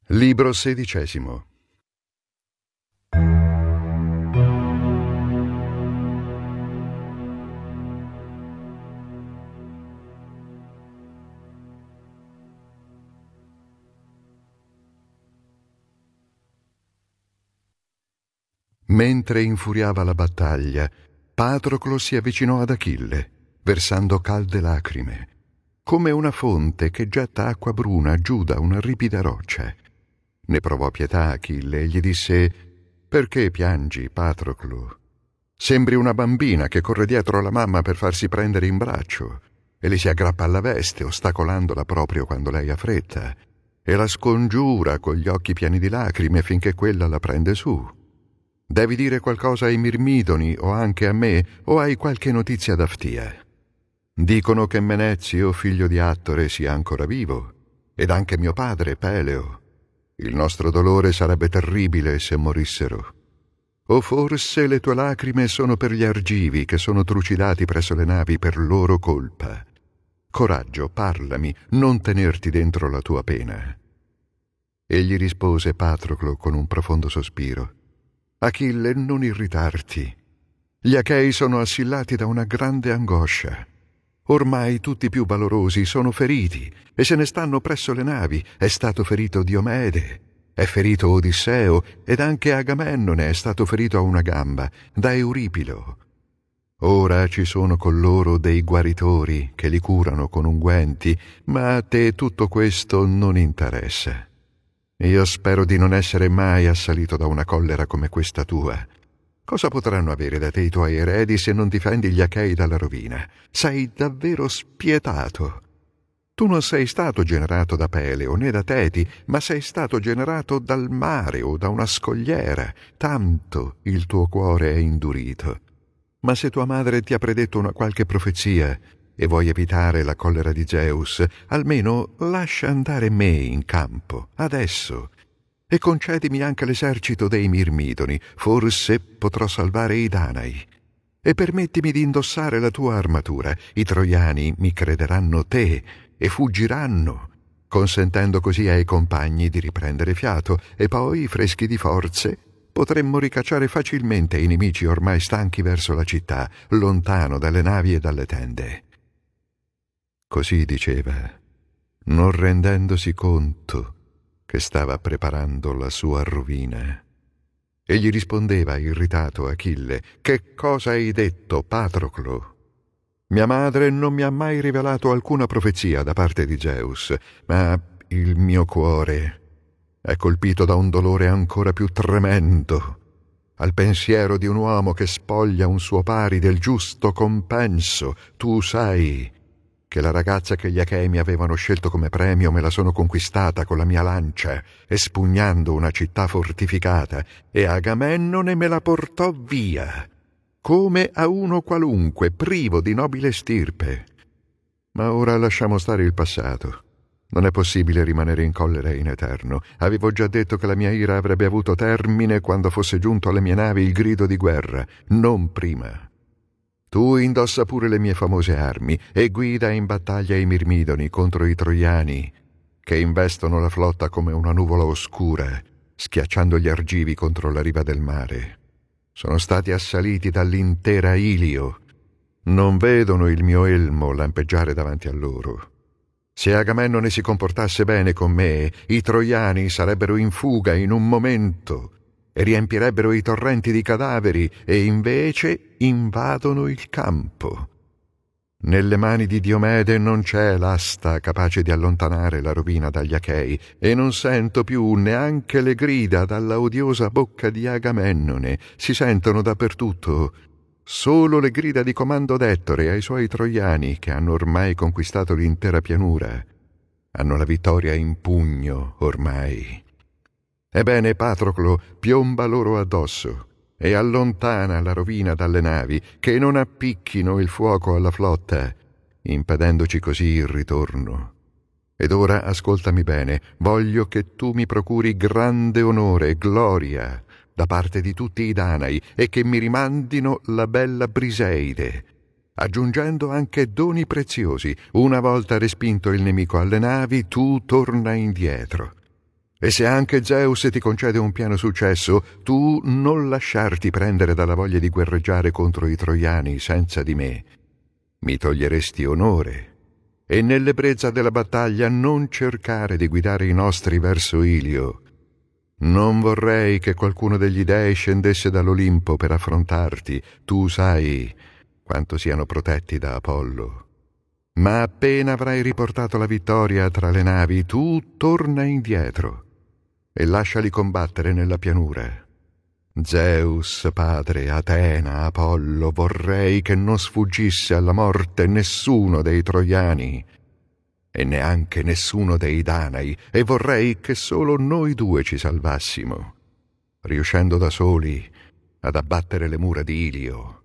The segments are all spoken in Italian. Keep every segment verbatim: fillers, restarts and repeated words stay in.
Libro sedicesimo. Mentre infuriava la battaglia, Patroclo si avvicinò ad Achille, versando calde lacrime, come una fonte che getta acqua bruna giù da una ripida roccia. Ne provò pietà Achille e gli disse: «Perché piangi, Patroclo? Sembri una bambina che corre dietro alla mamma per farsi prendere in braccio e le si aggrappa alla veste, ostacolandola proprio quando lei ha fretta, e la scongiura con gli occhi pieni di lacrime finché quella la prende su. Devi dire qualcosa ai Mirmidoni o anche a me, o hai qualche notizia da Ftia? Dicono che Menezio, figlio di Attore, sia ancora vivo, ed anche mio padre, Peleo. Il nostro dolore sarebbe terribile se morissero. O forse le tue lacrime sono per gli argivi che sono trucidati presso le navi per loro colpa. Coraggio, parlami, non tenerti dentro la tua pena». Egli rispose Patroclo con un profondo sospiro: «Achille, non irritarti. Gli Achei sono assillati da una grande angoscia. Ormai tutti i più valorosi sono feriti e se ne stanno presso le navi. È stato ferito Diomede, è ferito Odisseo ed anche Agamennone è stato ferito a una gamba da Euripilo. Ora ci sono con loro dei guaritori che li curano con unguenti, ma a te tutto questo non interessa. Io spero di non essere mai assalito da una collera come questa tua. Cosa potranno avere da te i tuoi eredi se non difendi gli Achei dalla rovina? Sei davvero spietato. Tu non sei stato generato da Peleo né da Teti, ma sei stato generato dal mare o da una scogliera. Tanto il tuo cuore è indurito. Ma se tua madre ti ha predetto una qualche profezia e vuoi evitare la collera di Zeus, almeno lascia andare me in campo, adesso, e concedimi anche l'esercito dei Mirmidoni, forse potrò salvare i Danai. E permettimi di indossare la tua armatura. I troiani mi crederanno te e fuggiranno, consentendo così ai compagni di riprendere fiato, e poi, freschi di forze, potremmo ricacciare facilmente i nemici ormai stanchi verso la città, lontano dalle navi e dalle tende». Così diceva, non rendendosi conto che stava preparando la sua rovina. E gli rispondeva irritato Achille: «Che cosa hai detto, Patroclo? Mia madre non mi ha mai rivelato alcuna profezia da parte di Zeus, ma il mio cuore è colpito da un dolore ancora più tremendo al pensiero di un uomo che spoglia un suo pari del giusto compenso. Tu sai che la ragazza che gli Achei mi avevano scelto come premio me la sono conquistata con la mia lancia, espugnando una città fortificata, e Agamennone me la portò via, come a uno qualunque, privo di nobile stirpe. Ma ora lasciamo stare il passato. Non è possibile rimanere in collera in eterno. Avevo già detto che la mia ira avrebbe avuto termine quando fosse giunto alle mie navi il grido di guerra, non prima. Tu indossa pure le mie famose armi e guida in battaglia i Mirmidoni contro i Troiani, che investono la flotta come una nuvola oscura, schiacciando gli argivi contro la riva del mare. Sono stati assaliti dall'intera Ilio. Non vedono il mio elmo lampeggiare davanti a loro. Se Agamennone si comportasse bene con me, i Troiani sarebbero in fuga in un momento e riempirebbero i torrenti di cadaveri, e invece invadono il campo. Nelle mani di Diomede non c'è l'asta capace di allontanare la rovina dagli Achei, e non sento più neanche le grida dalla odiosa bocca di Agamennone. Si sentono dappertutto solo le grida di comando d'Ettore ai suoi troiani, che hanno ormai conquistato l'intera pianura. Hanno la vittoria in pugno ormai. Ebbene, Patroclo, piomba loro addosso e allontana la rovina dalle navi, che non appicchino il fuoco alla flotta, impedendoci così il ritorno. Ed ora ascoltami bene, voglio che tu mi procuri grande onore e gloria da parte di tutti i Danai, e che mi rimandino la bella Briseide, aggiungendo anche doni preziosi. Una volta respinto il nemico alle navi, tu torna indietro. E se anche Zeus ti concede un pieno successo, tu non lasciarti prendere dalla voglia di guerreggiare contro i troiani senza di me. Mi toglieresti onore, e nell'ebbrezza della battaglia non cercare di guidare i nostri verso Ilio. Non vorrei che qualcuno degli dei scendesse dall'Olimpo per affrontarti. Tu sai quanto siano protetti da Apollo. Ma appena avrai riportato la vittoria tra le navi, tu torna indietro e lasciali combattere nella pianura. Zeus, padre, Atena, Apollo, vorrei che non sfuggisse alla morte nessuno dei troiani e neanche nessuno dei Danai, e vorrei che solo noi due ci salvassimo, riuscendo da soli ad abbattere le mura di Ilio.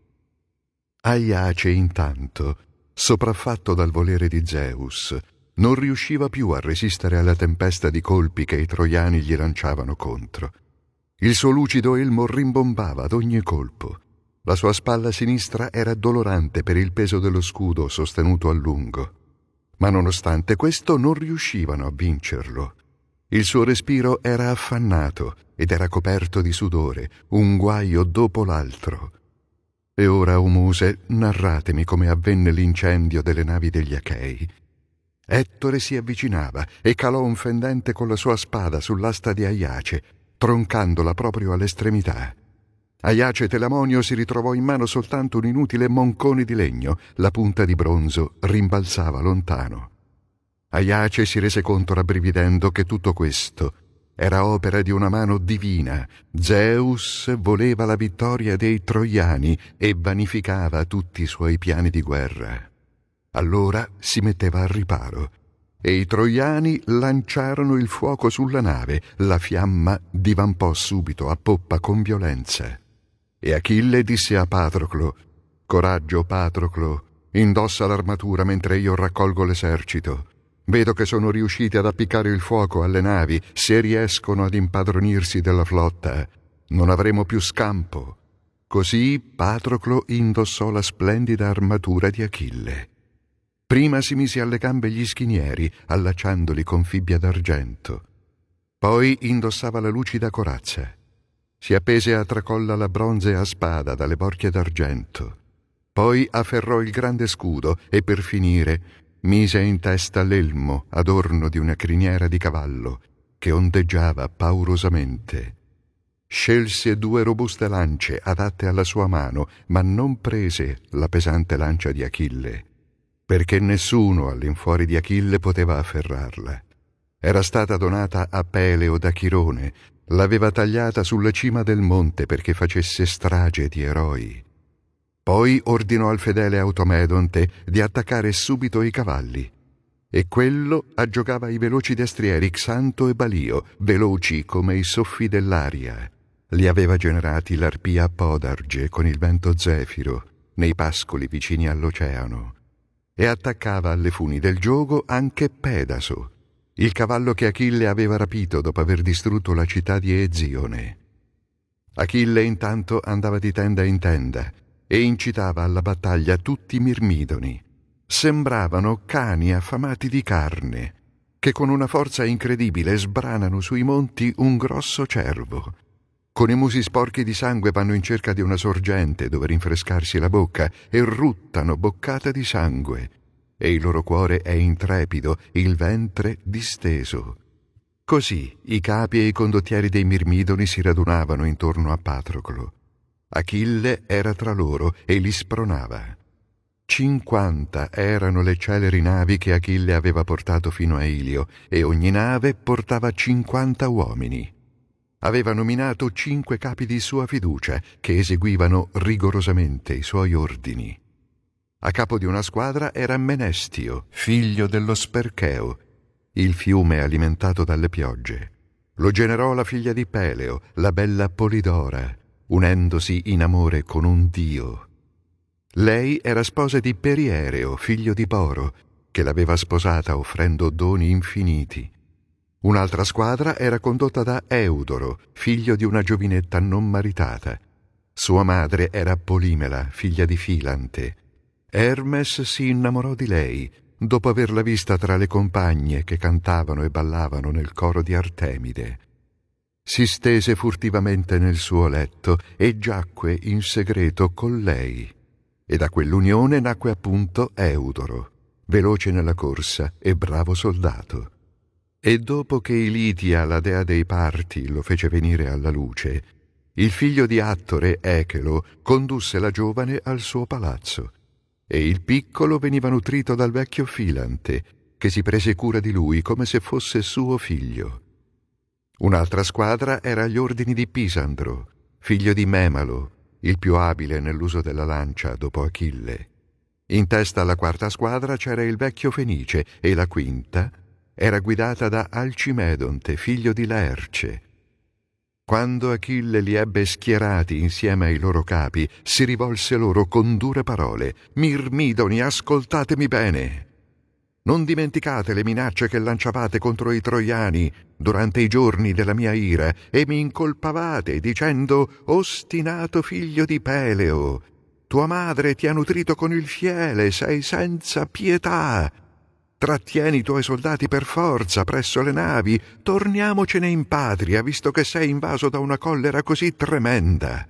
Aiace, intanto, sopraffatto dal volere di Zeus, non riusciva più a resistere alla tempesta di colpi che i troiani gli lanciavano contro. Il suo lucido elmo rimbombava ad ogni colpo. La sua spalla sinistra era dolorante per il peso dello scudo sostenuto a lungo. Ma nonostante questo non riuscivano a vincerlo. Il suo respiro era affannato ed era coperto di sudore, un guaio dopo l'altro. E ora, o muse, narratemi come avvenne l'incendio delle navi degli Achei. Ettore si avvicinava e calò un fendente con la sua spada sull'asta di Aiace, troncandola proprio all'estremità. Aiace Telamonio si ritrovò in mano soltanto un inutile moncone di legno, la punta di bronzo rimbalzava lontano. Aiace si rese conto rabbrividendo che tutto questo era opera di una mano divina. Zeus voleva la vittoria dei troiani e vanificava tutti i suoi piani di guerra. Allora si metteva al riparo e i troiani lanciarono il fuoco sulla nave. La fiamma divampò subito a poppa con violenza. E Achille disse a Patroclo: «Coraggio, Patroclo, indossa l'armatura mentre io raccolgo l'esercito. Vedo che sono riusciti ad appiccare il fuoco alle navi. Se riescono ad impadronirsi della flotta, non avremo più scampo». Così Patroclo indossò la splendida armatura di Achille. Prima si mise alle gambe gli schinieri, allacciandoli con fibbia d'argento. Poi indossava la lucida corazza. Si appese a tracolla la bronzea spada dalle borchie d'argento. Poi afferrò il grande scudo e, per finire, mise in testa l'elmo adorno di una criniera di cavallo che ondeggiava paurosamente. Scelse due robuste lance adatte alla sua mano, ma non prese la pesante lancia di Achille, perché nessuno all'infuori di Achille poteva afferrarla. Era stata donata a Peleo da Chirone, l'aveva tagliata sulla cima del monte perché facesse strage di eroi. Poi ordinò al fedele Automedonte di attaccare subito i cavalli, e quello aggiogava i veloci destrieri Xanto e Balio, veloci come i soffi dell'aria. Li aveva generati l'arpia Podarge con il vento zefiro, nei pascoli vicini all'oceano, e attaccava alle funi del giogo anche Pedaso, il cavallo che Achille aveva rapito dopo aver distrutto la città di Ezione. Achille intanto andava di tenda in tenda e incitava alla battaglia tutti i Mirmidoni. Sembravano cani affamati di carne, che con una forza incredibile sbranano sui monti un grosso cervo. Con i musi sporchi di sangue vanno in cerca di una sorgente dove rinfrescarsi la bocca e ruttano boccate di sangue. E il loro cuore è intrepido, il ventre disteso. Così i capi e i condottieri dei Mirmidoni si radunavano intorno a Patroclo. Achille era tra loro e li spronava. Cinquanta erano le celeri navi che Achille aveva portato fino a Ilio, e ogni nave portava cinquanta uomini. Aveva nominato cinque capi di sua fiducia che eseguivano rigorosamente i suoi ordini. A capo di una squadra era Menestio, figlio dello Spercheo, il fiume alimentato dalle piogge. Lo generò la figlia di Peleo, la bella Polidora, unendosi in amore con un dio. Lei era sposa di Periereo, figlio di Poro, che l'aveva sposata offrendo doni infiniti. Un'altra squadra era condotta da Eudoro, figlio di una giovinetta non maritata. Sua madre era Polimela, figlia di Filante. Hermes si innamorò di lei, dopo averla vista tra le compagne che cantavano e ballavano nel coro di Artemide. Si stese furtivamente nel suo letto e giacque in segreto con lei. E da quell'unione nacque appunto Eudoro, veloce nella corsa e bravo soldato. E dopo che Ilitia, la dea dei parti, lo fece venire alla luce, il figlio di Attore, Echelo, condusse la giovane al suo palazzo, e il piccolo veniva nutrito dal vecchio Filante, che si prese cura di lui come se fosse suo figlio. Un'altra squadra era agli ordini di Pisandro, figlio di Memalo, il più abile nell'uso della lancia dopo Achille. In testa alla quarta squadra c'era il vecchio Fenice e la quinta era guidata da Alcimedonte, figlio di Laerce. Quando Achille li ebbe schierati insieme ai loro capi, si rivolse loro con dure parole: «Mirmidoni, ascoltatemi bene! Non dimenticate le minacce che lanciavate contro i troiani durante i giorni della mia ira e mi incolpavate dicendo: ostinato figlio di Peleo, tua madre ti ha nutrito con il fiele, sei senza pietà. Trattieni i tuoi soldati per forza presso le navi, torniamocene in patria, visto che sei invaso da una collera così tremenda.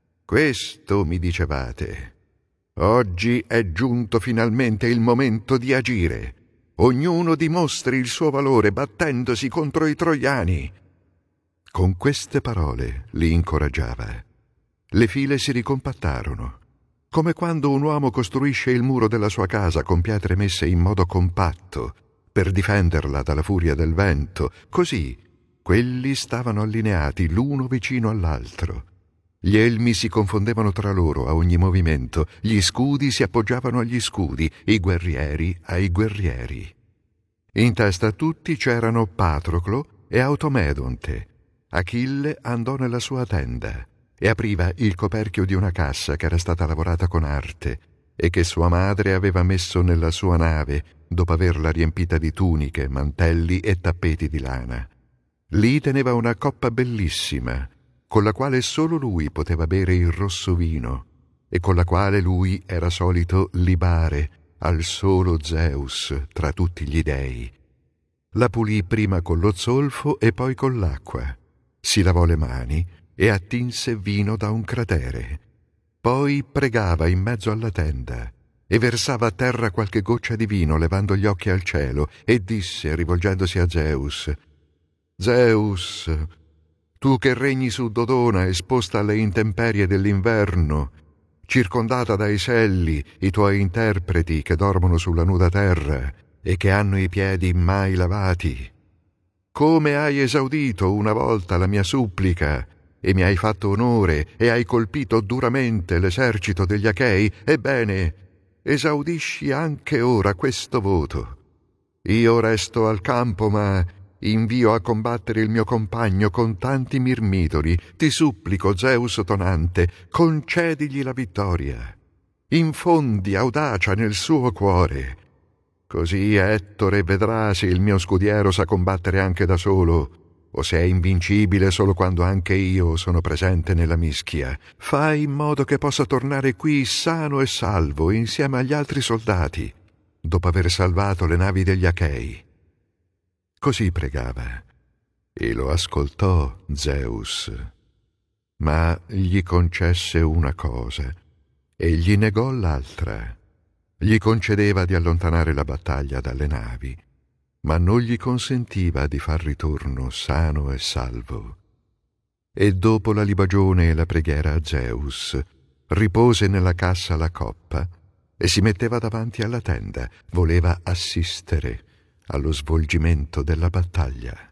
Questo mi dicevate. Oggi è giunto finalmente il momento di agire. Ognuno dimostri il suo valore battendosi contro i troiani». Con queste parole li incoraggiava. Le file si ricompattarono. Come quando un uomo costruisce il muro della sua casa con pietre messe in modo compatto per difenderla dalla furia del vento, così quelli stavano allineati l'uno vicino all'altro. Gli elmi si confondevano tra loro a ogni movimento, gli scudi si appoggiavano agli scudi, i guerrieri ai guerrieri. In testa a tutti c'erano Patroclo e Automedonte. Achille andò nella sua tenda e apriva il coperchio di una cassa che era stata lavorata con arte e che sua madre aveva messo nella sua nave dopo averla riempita di tuniche, mantelli e tappeti di lana. Lì teneva una coppa bellissima, con la quale solo lui poteva bere il rosso vino e con la quale lui era solito libare al solo Zeus tra tutti gli dei. La pulì prima con lo zolfo e poi con l'acqua, si lavò le mani e attinse vino da un cratere. Poi pregava in mezzo alla tenda e versava a terra qualche goccia di vino levando gli occhi al cielo e disse, rivolgendosi a Zeus: «Zeus, tu che regni su Dodona esposta alle intemperie dell'inverno, circondata dai selli, i tuoi interpreti che dormono sulla nuda terra e che hanno i piedi mai lavati, come hai esaudito una volta la mia supplica e mi hai fatto onore e hai colpito duramente l'esercito degli Achei, ebbene, esaudisci anche ora questo voto. Io resto al campo, ma invio a combattere il mio compagno con tanti mirmidoli. Ti supplico, Zeus tonante, concedigli la vittoria. Infondi audacia nel suo cuore. Così Ettore vedrà se il mio scudiero sa combattere anche da solo, o se è invincibile solo quando anche io sono presente nella mischia. Fai in modo che possa tornare qui sano e salvo insieme agli altri soldati, dopo aver salvato le navi degli Achei». Così pregava, e lo ascoltò Zeus, ma gli concesse una cosa e gli negò l'altra. Gli concedeva di allontanare la battaglia dalle navi, ma non gli consentiva di far ritorno sano e salvo. E dopo la libagione e la preghiera a Zeus, ripose nella cassa la coppa e si metteva davanti alla tenda, voleva assistere allo svolgimento della battaglia.